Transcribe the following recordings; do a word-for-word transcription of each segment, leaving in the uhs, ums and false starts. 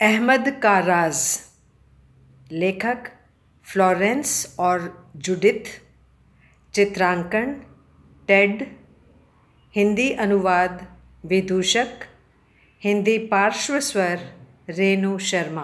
अहमद का राज। लेखक फ्लोरेंस और जूडिथ। चित्रांकन टेड। हिंदी अनुवाद विदूषक। हिंदी पार्श्व स्वर रेणु शर्मा।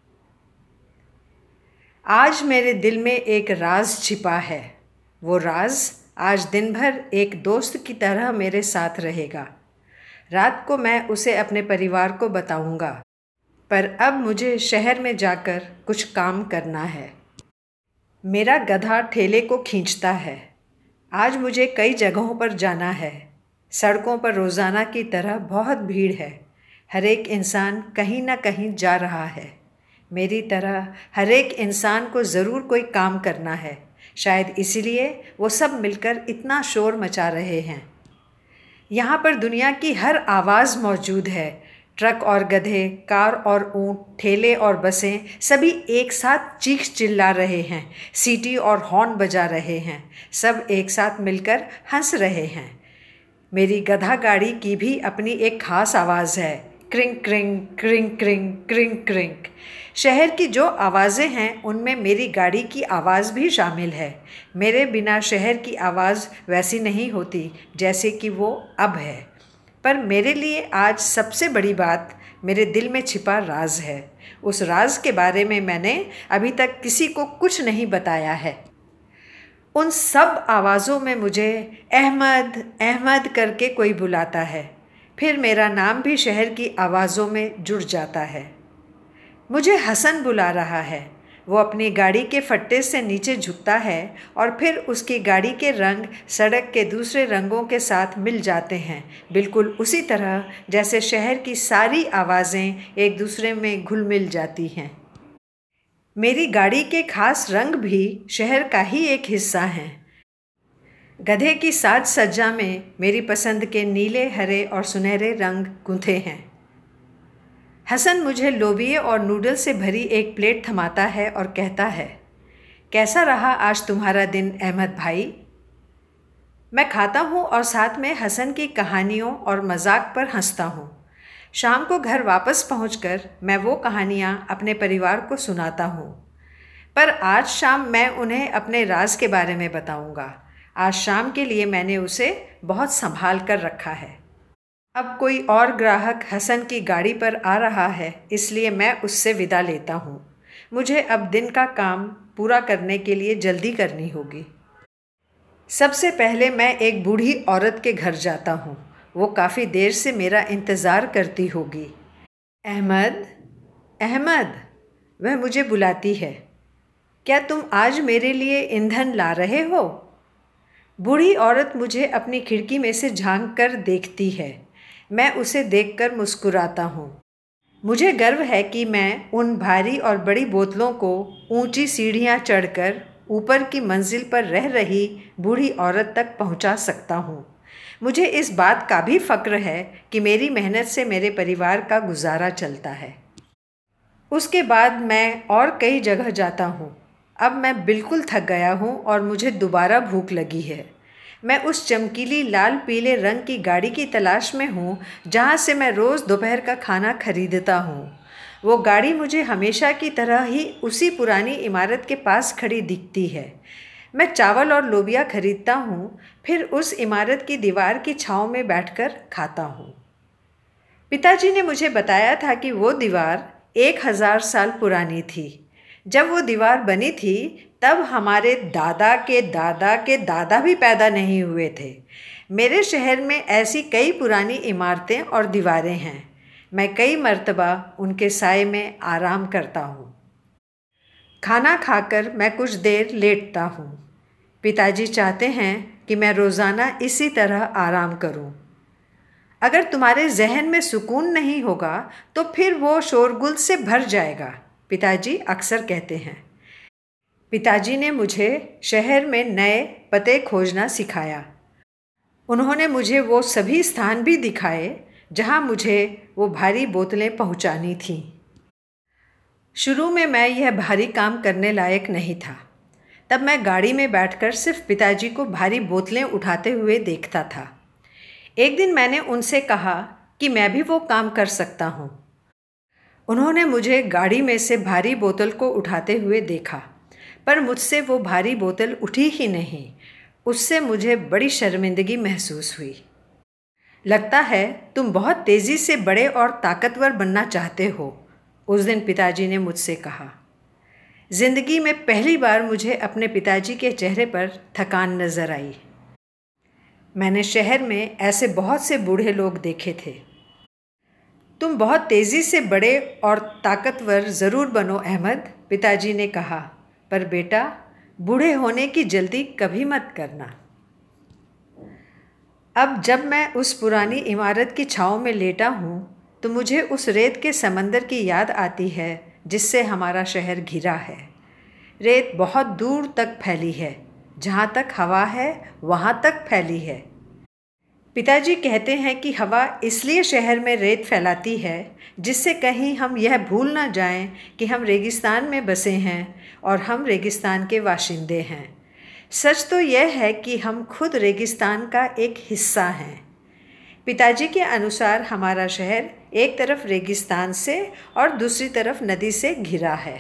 आज मेरे दिल में एक राज छिपा है। वो राज आज दिन भर एक दोस्त की तरह मेरे साथ रहेगा। रात को मैं उसे अपने परिवार को बताऊंगा, पर अब मुझे शहर में जाकर कुछ काम करना है। मेरा गधा ठेले को खींचता है। आज मुझे कई जगहों पर जाना है। सड़कों पर रोज़ाना की तरह बहुत भीड़ है। हर एक इंसान कहीं ना कहीं जा रहा है। मेरी तरह हर एक इंसान को ज़रूर कोई काम करना है। शायद इसलिए वो सब मिलकर इतना शोर मचा रहे हैं। यहाँ पर दुनिया की हर आवाज़ मौजूद है। ट्रक और गधे, कार और ऊँट, ठेले और बसें सभी एक साथ चीख चिल्ला रहे हैं, सीटी और हॉर्न बजा रहे हैं। सब एक साथ मिलकर हंस रहे हैं। मेरी गधा गाड़ी की भी अपनी एक ख़ास आवाज़ है। क्रिंग क्रिंग क्रिंग क्रिंग क्रिंग क्रिंग। शहर की जो आवाज़ें हैं उनमें मेरी गाड़ी की आवाज़ भी शामिल है। मेरे बिना शहर की आवाज़ वैसी नहीं होती जैसे कि वो अब है। पर मेरे लिए आज सबसे बड़ी बात मेरे दिल में छिपा राज है। उस राज के बारे में मैंने अभी तक किसी को कुछ नहीं बताया है। उन सब आवाज़ों में मुझे अहमद अहमद करके कोई बुलाता है। फिर मेरा नाम भी शहर की आवाज़ों में जुड़ जाता है। मुझे हसन बुला रहा है। वो अपनी गाड़ी के फट्टे से नीचे झुकता है और फिर उसकी गाड़ी के रंग सड़क के दूसरे रंगों के साथ मिल जाते हैं, बिल्कुल उसी तरह जैसे शहर की सारी आवाज़ें एक दूसरे में घुल मिल जाती हैं। मेरी गाड़ी के खास रंग भी शहर का ही एक हिस्सा हैं। गधे की साज सज्जा में मेरी पसंद के नीले, हरे और सुनहरे रंग गूंथे हैं। हसन मुझे लोबिये और नूडल से भरी एक प्लेट थमाता है और कहता है, कैसा रहा आज तुम्हारा दिन अहमद भाई? मैं खाता हूँ और साथ में हसन की कहानियों और मजाक पर हंसता हूँ। शाम को घर वापस पहुँचकर मैं वो कहानियाँ अपने परिवार को सुनाता हूँ। पर आज शाम मैं उन्हें अपने राज के बारे में बताऊँगा। आज शाम के लिए मैंने उसे बहुत संभाल कर रखा है। अब कोई और ग्राहक हसन की गाड़ी पर आ रहा है, इसलिए मैं उससे विदा लेता हूँ। मुझे अब दिन का काम पूरा करने के लिए जल्दी करनी होगी। सबसे पहले मैं एक बूढ़ी औरत के घर जाता हूँ। वो काफ़ी देर से मेरा इंतज़ार करती होगी। अहमद, अहमद, वह मुझे बुलाती है। क्या तुम आज मेरे लिए ईंधन ला रहे हो? बूढ़ी औरत मुझे अपनी खिड़की में से झांक कर देखती है। मैं उसे देखकर मुस्कुराता हूँ। मुझे गर्व है कि मैं उन भारी और बड़ी बोतलों को ऊंची सीढ़ियाँ चढ़कर ऊपर की मंजिल पर रह रही बूढ़ी औरत तक पहुँचा सकता हूँ। मुझे इस बात का भी फ़क्र है कि मेरी मेहनत से मेरे परिवार का गुजारा चलता है। उसके बाद मैं और कई जगह जाता हूँ। अब मैं बिल्कुल थक गया हूँ और मुझे दोबारा भूख लगी है। मैं उस चमकीली लाल पीले रंग की गाड़ी की तलाश में हूँ जहाँ से मैं रोज़ दोपहर का खाना खरीदता हूँ। वो गाड़ी मुझे हमेशा की तरह ही उसी पुरानी इमारत के पास खड़ी दिखती है। मैं चावल और लोबिया खरीदता हूँ, फिर उस इमारत की दीवार की छाँव में बैठकर खाता हूँ। पिताजी ने मुझे बताया था कि वो दीवार एक हज़ार साल पुरानी थी। जब वो दीवार बनी थी तब हमारे दादा के दादा के दादा भी पैदा नहीं हुए थे। मेरे शहर में ऐसी कई पुरानी इमारतें और दीवारें हैं। मैं कई मर्तबा उनके साए में आराम करता हूँ। खाना खाकर मैं कुछ देर लेटता हूँ। पिताजी चाहते हैं कि मैं रोज़ाना इसी तरह आराम करूँ। अगर तुम्हारे जहन में सुकून नहीं होगा तो फिर वो शोरगुल से भर जाएगा, पिताजी अक्सर कहते हैं। पिताजी ने मुझे शहर में नए पते खोजना सिखाया। उन्होंने मुझे वो सभी स्थान भी दिखाए जहाँ मुझे वो भारी बोतलें पहुँचानी थीं। शुरू में मैं यह भारी काम करने लायक नहीं था। तब मैं गाड़ी में बैठकर सिर्फ पिताजी को भारी बोतलें उठाते हुए देखता था। एक दिन मैंने उनसे कहा कि मैं भी वो काम कर सकता हूँ। उन्होंने मुझे गाड़ी में से भारी बोतल को उठाते हुए देखा, पर मुझसे वो भारी बोतल उठी ही नहीं। उससे मुझे बड़ी शर्मिंदगी महसूस हुई। लगता है तुम बहुत तेज़ी से बड़े और ताकतवर बनना चाहते हो, उस दिन पिताजी ने मुझसे कहा। जिंदगी में पहली बार मुझे अपने पिताजी के चेहरे पर थकान नज़र आई। मैंने शहर में ऐसे बहुत से बूढ़े लोग देखे थे। तुम बहुत तेज़ी से बड़े और ताकतवर ज़रूर बनो अहमद, पिताजी ने कहा, पर बेटा बूढ़े होने की जल्दी कभी मत करना। अब जब मैं उस पुरानी इमारत की छाँव में लेटा हूँ तो मुझे उस रेत के समंदर की याद आती है जिससे हमारा शहर घिरा है। रेत बहुत दूर तक फैली है, जहाँ तक हवा है वहाँ तक फैली है। पिताजी कहते हैं कि हवा इसलिए शहर में रेत फैलाती है जिससे कहीं हम यह भूल ना जाएं कि हम रेगिस्तान में बसे हैं और हम रेगिस्तान के बाशिंदे हैं। सच तो यह है कि हम खुद रेगिस्तान का एक हिस्सा हैं। पिताजी के अनुसार हमारा शहर एक तरफ रेगिस्तान से और दूसरी तरफ नदी से घिरा है।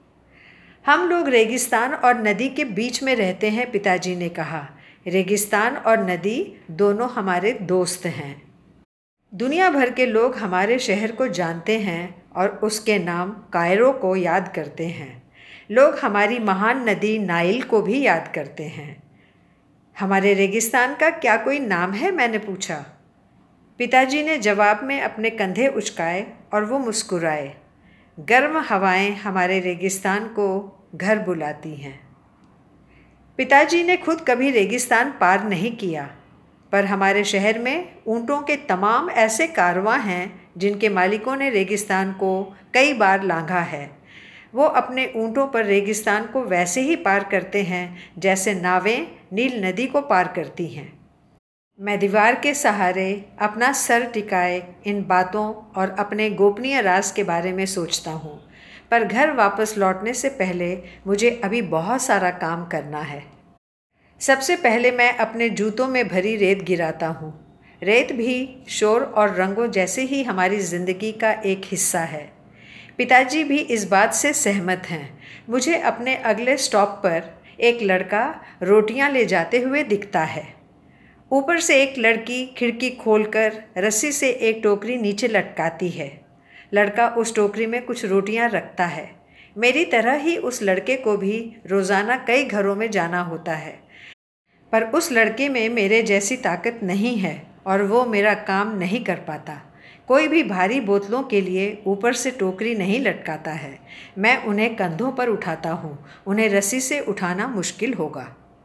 हम लोग रेगिस्तान और नदी के बीच में रहते हैं, पिताजी ने कहा। रेगिस्तान और नदी दोनों हमारे दोस्त हैं। दुनिया भर के लोग हमारे शहर को जानते हैं और उसके नाम कायरो को याद करते हैं। लोग हमारी महान नदी नाइल को भी याद करते हैं। हमारे रेगिस्तान का क्या कोई नाम है, मैंने पूछा। पिताजी ने जवाब में अपने कंधे उचकाए और वो मुस्कुराए। गर्म हवाएं हमारे रेगिस्तान को घर बुलाती हैं। पिताजी ने खुद कभी रेगिस्तान पार नहीं किया, पर हमारे शहर में ऊँटों के तमाम ऐसे कारवां हैं जिनके मालिकों ने रेगिस्तान को कई बार लांघा है। वो अपने ऊँटों पर रेगिस्तान को वैसे ही पार करते हैं जैसे नावें नील नदी को पार करती हैं। मैं दीवार के सहारे अपना सर टिकाए इन बातों और अपने गोपनीय राज के बारे में सोचता हूँ, पर घर वापस लौटने से पहले मुझे अभी बहुत सारा काम करना है। सबसे पहले मैं अपने जूतों में भरी रेत गिराता हूँ। रेत भी शोर और रंगों जैसे ही हमारी ज़िंदगी का एक हिस्सा है। पिताजी भी इस बात से सहमत हैं। मुझे अपने अगले स्टॉप पर एक लड़का रोटियां ले जाते हुए दिखता है। ऊपर से एक लड़की खिड़की खोलकर रस्सी से एक टोकरी नीचे लटकाती है। लड़का उस टोकरी में कुछ रोटियां रखता है। मेरी तरह ही उस लड़के को भी रोज़ाना कई घरों में जाना होता है, पर उस लड़के में मेरे जैसी ताकत नहीं है और वो मेरा काम नहीं कर पाता। कोई भी भारी बोतलों के लिए ऊपर से टोकरी नहीं लटकाता है। मैं उन्हें कंधों पर उठाता हूँ। उन्हें रस्सी से उठाना मुश्किल होगा।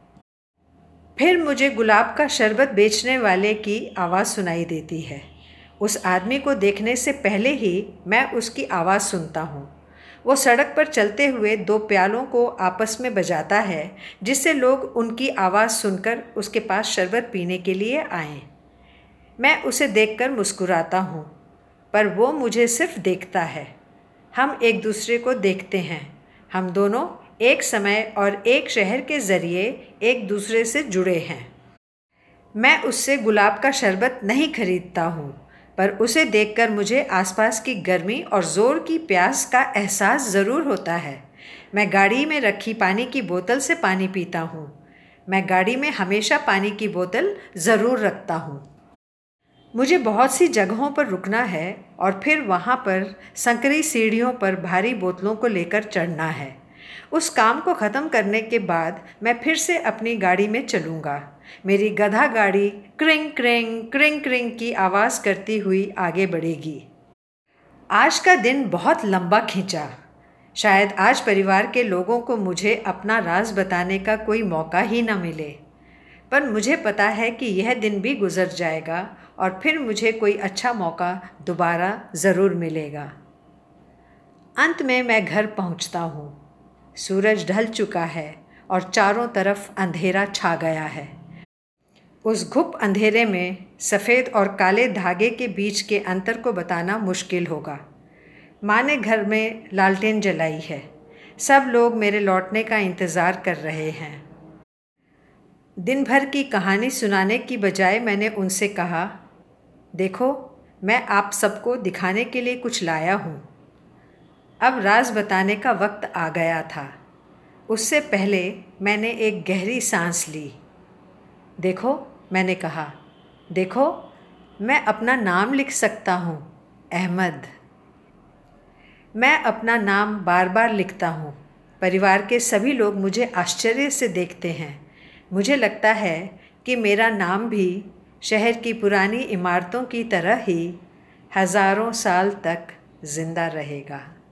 फिर मुझे गुलाब का शरबत बेचने वाले की आवाज़ सुनाई देती है। उस आदमी को देखने से पहले ही मैं उसकी आवाज़ सुनता हूँ। वो सड़क पर चलते हुए दो प्यालों को आपस में बजाता है जिससे लोग उनकी आवाज़ सुनकर उसके पास शरबत पीने के लिए आएं। मैं उसे देखकर मुस्कुराता हूँ, पर वो मुझे सिर्फ देखता है। हम एक दूसरे को देखते हैं। हम दोनों एक समय और एक शहर के ज़रिए एक दूसरे से जुड़े हैं। मैं उससे गुलाब का शरबत नहीं खरीदता हूँ, पर उसे देखकर मुझे आसपास की गर्मी और ज़ोर की प्यास का एहसास ज़रूर होता है। मैं गाड़ी में रखी पानी की बोतल से पानी पीता हूँ। मैं गाड़ी में हमेशा पानी की बोतल ज़रूर रखता हूँ। मुझे बहुत सी जगहों पर रुकना है और फिर वहाँ पर संकरी सीढ़ियों पर भारी बोतलों को लेकर चढ़ना है। उस काम को ख़त्म करने के बाद मैं फिर से अपनी गाड़ी में चलूँगा। मेरी गधा गाड़ी क्रिंग क्रिंग क्रिंग क्रिंग की आवाज़ करती हुई आगे बढ़ेगी। आज का दिन बहुत लंबा खींचा। शायद आज परिवार के लोगों को मुझे अपना राज बताने का कोई मौका ही न मिले, पर मुझे पता है कि यह दिन भी गुजर जाएगा और फिर मुझे कोई अच्छा मौका दोबारा ज़रूर मिलेगा। अंत में मैं घर पहुंचता हूँ। सूरज ढल चुका है और चारों तरफ अंधेरा छा गया है। उस घुप अंधेरे में सफ़ेद और काले धागे के बीच के अंतर को बताना मुश्किल होगा। माँ ने घर में लालटेन जलाई है। सब लोग मेरे लौटने का इंतज़ार कर रहे हैं। दिन भर की कहानी सुनाने की बजाय मैंने उनसे कहा, देखो, मैं आप सबको दिखाने के लिए कुछ लाया हूँ। अब राज बताने का वक्त आ गया था। उससे पहले मैंने एक गहरी सांस ली। देखो, मैंने कहा, देखो, मैं अपना नाम लिख सकता हूँ, अहमद। मैं अपना नाम बार बार लिखता हूँ। परिवार के सभी लोग मुझे आश्चर्य से देखते हैं। मुझे लगता है कि मेरा नाम भी शहर की पुरानी इमारतों की तरह ही हज़ारों साल तक जिंदा रहेगा।